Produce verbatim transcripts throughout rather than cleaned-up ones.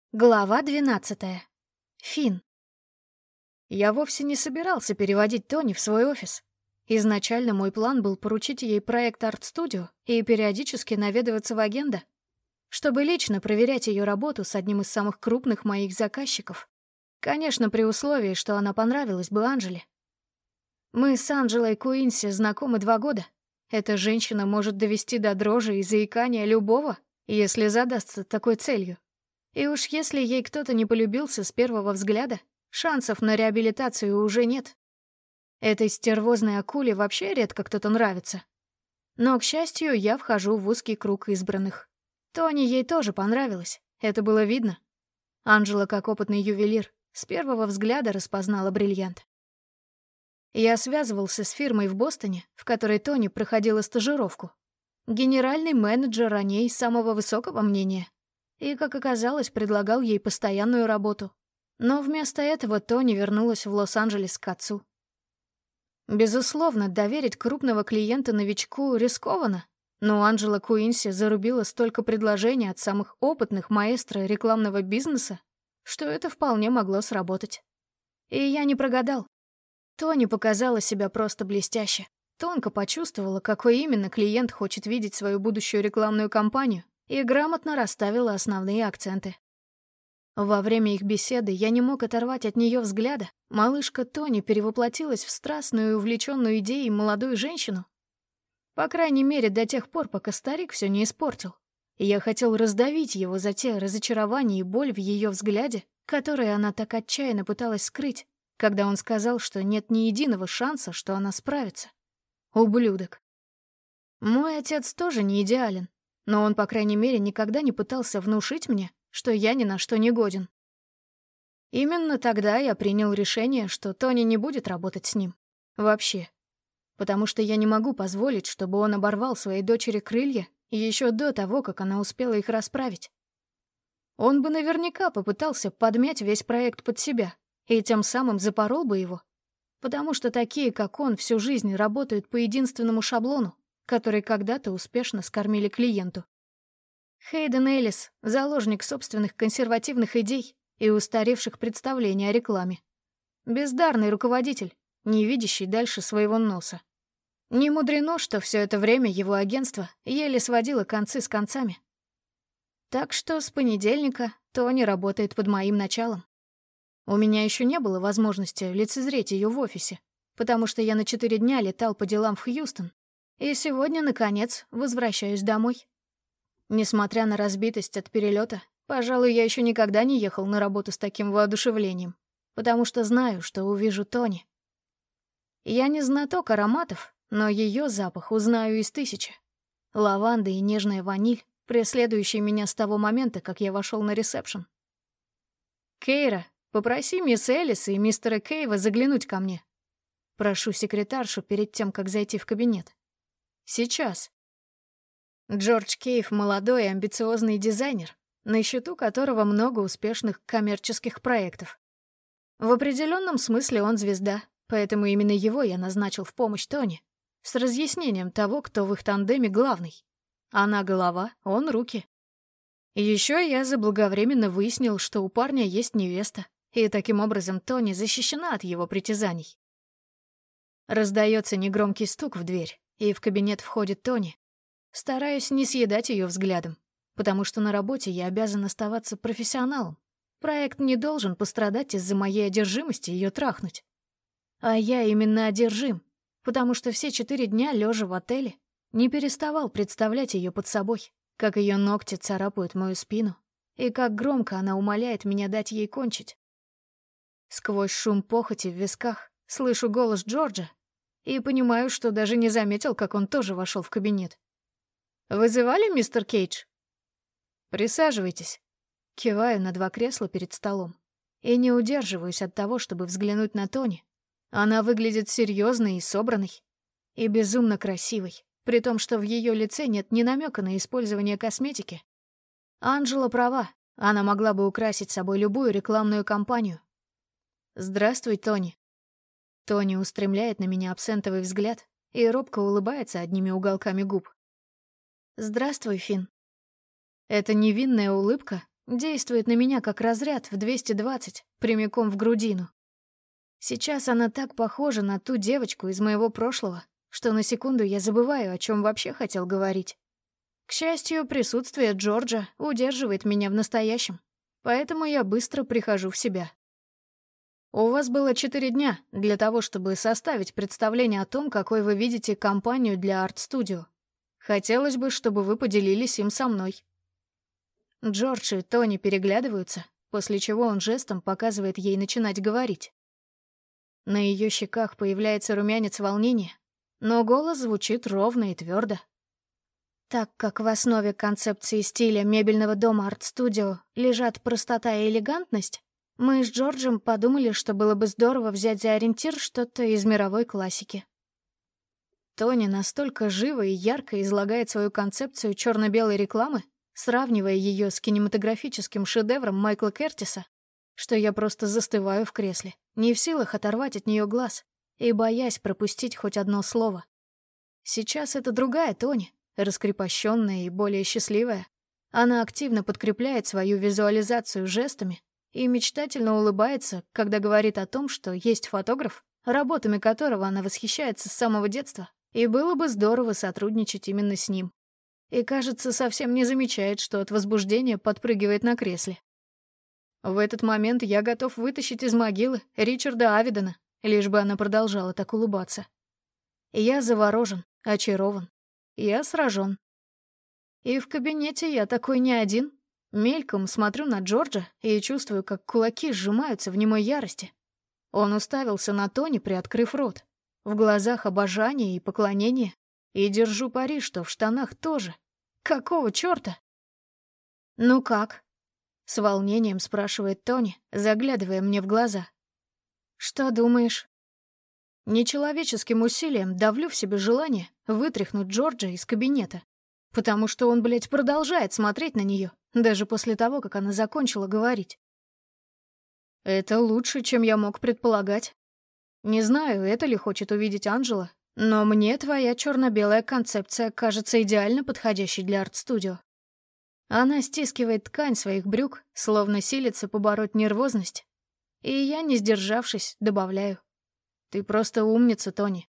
Глава двенадцатая. Финн. Я вовсе не собирался переводить Тони в свой офис. Изначально мой план был поручить ей проект арт-студио и периодически наведываться в агентство, чтобы лично проверять ее работу с одним из самых крупных моих заказчиков. Конечно, при условии, что она понравилась бы Анжеле. Мы с Анжелой Куинси знакомы два года. Эта женщина может довести до дрожи и заикания любого, если задастся такой целью. И уж если ей кто-то не полюбился с первого взгляда, шансов на реабилитацию уже нет. Этой стервозной акуле вообще редко кто-то нравится. Но, к счастью, я вхожу в узкий круг избранных. Тони ей тоже понравилось, это было видно. Анжела, как опытный ювелир, с первого взгляда распознала бриллиант. Я связывался с фирмой в Бостоне, в которой Тони проходила стажировку. Генеральный менеджер о ней самого высокого мнения. И, как оказалось, предлагал ей постоянную работу. Но вместо этого Тони вернулась в Лос-Анджелес к отцу. Безусловно, доверить крупного клиента новичку рискованно, но Анжела Куинси зарубила столько предложений от самых опытных маэстро рекламного бизнеса, что это вполне могло сработать. И я не прогадал. Тони показала себя просто блестяще. Тонко почувствовала, какой именно клиент хочет видеть свою будущую рекламную кампанию, и грамотно расставила основные акценты. Во время их беседы я не мог оторвать от нее взгляда. Малышка Тони перевоплотилась в страстную и увлеченную идеей молодую женщину. По крайней мере, до тех пор, пока старик все не испортил. И я хотел раздавить его за те разочарования и боль в ее взгляде, которые она так отчаянно пыталась скрыть, когда он сказал, что нет ни единого шанса, что она справится. Ублюдок. Мой отец тоже не идеален. Но он, по крайней мере, никогда не пытался внушить мне, что я ни на что не годен. Именно тогда я принял решение, что Тони не будет работать с ним. Вообще. Потому что я не могу позволить, чтобы он оборвал своей дочери крылья еще до того, как она успела их расправить. Он бы наверняка попытался подмять весь проект под себя и тем самым запорол бы его. Потому что такие, как он, всю жизнь работают по единственному шаблону, который когда-то успешно скормили клиенту. Хейден Эллис — заложник собственных консервативных идей и устаревших представлений о рекламе. Бездарный руководитель, не видящий дальше своего носа. Не мудрено, что все это время его агентство еле сводило концы с концами. Так что с понедельника Тони работает под моим началом. У меня еще не было возможности лицезреть ее в офисе, потому что я на четыре дня летал по делам в Хьюстон. И сегодня, наконец, возвращаюсь домой. Несмотря на разбитость от перелета, пожалуй, я еще никогда не ехал на работу с таким воодушевлением, потому что знаю, что увижу Тони. Я не знаток ароматов, но ее запах узнаю из тысячи. Лаванда и нежная ваниль, преследующие меня с того момента, как я вошел на ресепшн. «Кейра, попроси мисс Эллис и мистера Кейва заглянуть ко мне». Прошу секретаршу перед тем, как зайти в кабинет. Сейчас. Джордж Кейв — молодой и амбициозный дизайнер, на счету которого много успешных коммерческих проектов. В определенном смысле он звезда, поэтому именно его я назначил в помощь Тони, с разъяснением того, кто в их тандеме главный. Она голова, он руки. Еще я заблаговременно выяснил, что у парня есть невеста, и таким образом Тони защищена от его притязаний. Раздается негромкий стук в дверь, и в кабинет входит Тони. Стараюсь не съедать ее взглядом, потому что на работе я обязан оставаться профессионалом. Проект не должен пострадать из-за моей одержимости ее трахнуть. А я именно одержим, потому что все четыре дня, лежа в отеле, не переставал представлять ее под собой, как ее ногти царапают мою спину, и как громко она умоляет меня дать ей кончить. Сквозь шум похоти в висках слышу голос Джорджа, и понимаю, что даже не заметил, как он тоже вошел в кабинет. «Вызывали, мистер Кейдж?» «Присаживайтесь». Киваю на два кресла перед столом. И не удерживаюсь от того, чтобы взглянуть на Тони. Она выглядит серьезной и собранной. И безумно красивой, при том, что в ее лице нет ни намека на использование косметики. Анжела права, она могла бы украсить собой любую рекламную кампанию. «Здравствуй, Тони». Тони устремляет на меня абсентовый взгляд и робко улыбается одними уголками губ. «Здравствуй, Финн». Эта невинная улыбка Действует на меня как разряд в двести двадцать, прямиком в грудину. Сейчас она так похожа на ту девочку из моего прошлого, что на секунду я забываю, о чем вообще хотел говорить. К счастью, присутствие Джорджа удерживает меня в настоящем, поэтому я быстро прихожу в себя. У вас было четыре дня для того, чтобы составить представление о том, какой вы видите компанию для арт-студио. Хотелось бы, чтобы вы поделились им со мной. Джордж и Тони переглядываются, после чего он жестом показывает ей начинать говорить. На ее щеках появляется румянец волнения, но голос звучит ровно и твердо. Так как в основе концепции стиля мебельного дома арт-студио лежат простота и элегантность, мы с Джорджем подумали, что было бы здорово взять за ориентир что-то из мировой классики. Тони настолько живо и ярко излагает свою концепцию черно-белой рекламы, сравнивая ее с кинематографическим шедевром Майкла Кертиса, что я просто застываю в кресле, не в силах оторвать от нее глаз и боясь пропустить хоть одно слово. Сейчас это другая Тони, раскрепощенная и более счастливая. Она активно подкрепляет свою визуализацию жестами и мечтательно улыбается, когда говорит о том, что есть фотограф, работами которого она восхищается с самого детства, и было бы здорово сотрудничать именно с ним. И, кажется, совсем не замечает, что от возбуждения подпрыгивает на кресле. В этот момент я готов вытащить из могилы Ричарда Авидона, лишь бы она продолжала так улыбаться. Я заворожен, очарован. Я сражен. И в кабинете я такой не один. Мельком смотрю на Джорджа и чувствую, как кулаки сжимаются в немой ярости. Он уставился на Тони, приоткрыв рот. В глазах обожание и поклонение. И держу пари, что в штанах тоже. Какого чёрта? «Ну как?» — с волнением спрашивает Тони, заглядывая мне в глаза. «Что думаешь?» Нечеловеческим усилием давлю в себе желание вытряхнуть Джорджа из кабинета. Потому что он, блядь, продолжает смотреть на нее, даже после того, как она закончила говорить. Это лучше, чем я мог предполагать. Не знаю, это ли хочет увидеть Анджела, но мне твоя черно-белая концепция кажется идеально подходящей для арт-студио. Она стискивает ткань своих брюк, словно силится побороть нервозность. И я, не сдержавшись, добавляю. Ты просто умница, Тони.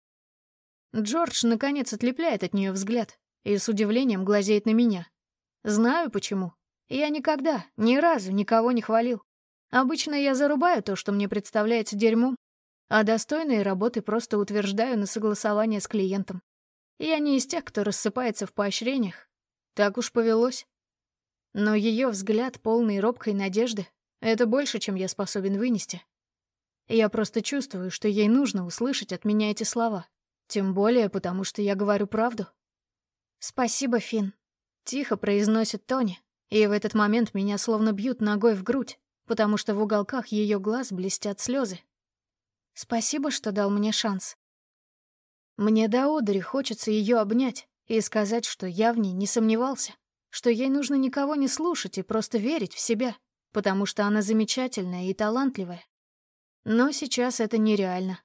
Джордж, наконец, отлепляет от нее взгляд и с удивлением глазеет на меня. Знаю почему. Я никогда, ни разу никого не хвалил. Обычно я зарубаю то, что мне представляется дерьмом, а достойные работы просто утверждаю на согласование с клиентом. Я не из тех, кто рассыпается в поощрениях. Так уж повелось. Но ее взгляд, полный робкой надежды, это больше, чем я способен вынести. Я просто чувствую, что ей нужно услышать от меня эти слова. Тем более, потому что я говорю правду. «Спасибо, Финн», — тихо произносит Тони, и в этот момент меня словно бьют ногой в грудь, потому что в уголках ее глаз блестят слезы. «Спасибо, что дал мне шанс». Мне до одури хочется ее обнять и сказать, что я в ней не сомневался, что ей нужно никого не слушать и просто верить в себя, потому что она замечательная и талантливая. Но сейчас это нереально.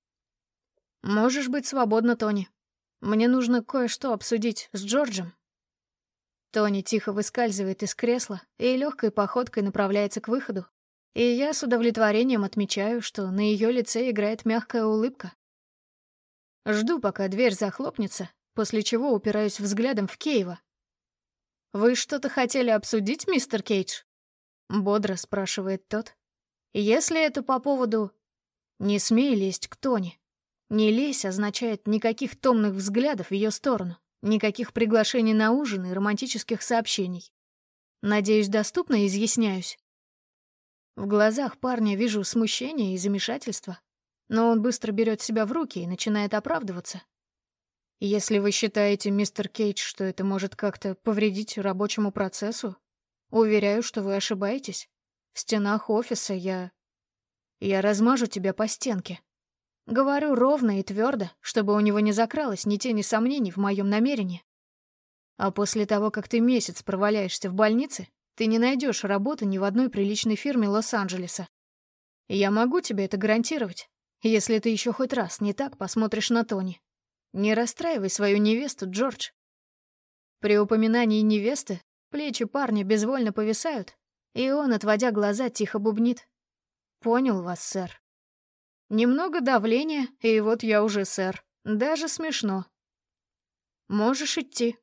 «Можешь быть свободна, Тони. Мне нужно кое-что обсудить с Джорджем». Тони тихо выскальзывает из кресла и легкой походкой направляется к выходу. И я с удовлетворением отмечаю, что на ее лице играет мягкая улыбка. Жду, пока дверь захлопнется, после чего упираюсь взглядом в Кейва. «Вы что-то хотели обсудить, мистер Кейдж?» — бодро спрашивает тот. «Если это по поводу...» «Не смей лезть к Тони». «Не лезь» означает никаких томных взглядов в ее сторону, никаких приглашений на ужин и романтических сообщений. Надеюсь, доступно изъясняюсь. В глазах парня вижу смущение и замешательство, но он быстро берет себя в руки и начинает оправдываться. «Если вы считаете, мистер Кейдж, что это может как-то повредить рабочему процессу, уверяю, что вы ошибаетесь. В стенах офиса я... Я размажу тебя по стенке». Говорю ровно и твердо, чтобы у него не закралось ни тени сомнений в моем намерении. А после того, как ты месяц проваляешься в больнице, ты не найдешь работы ни в одной приличной фирме Лос-Анджелеса. Я могу тебе это гарантировать, если ты еще хоть раз не так посмотришь на Тони. Не расстраивай свою невесту, Джордж. При упоминании невесты Плечи парня безвольно повисают, и он, отводя глаза, тихо бубнит. «Понял вас, сэр». Немного давления, и вот я уже сэр. Даже смешно. «Можешь идти»,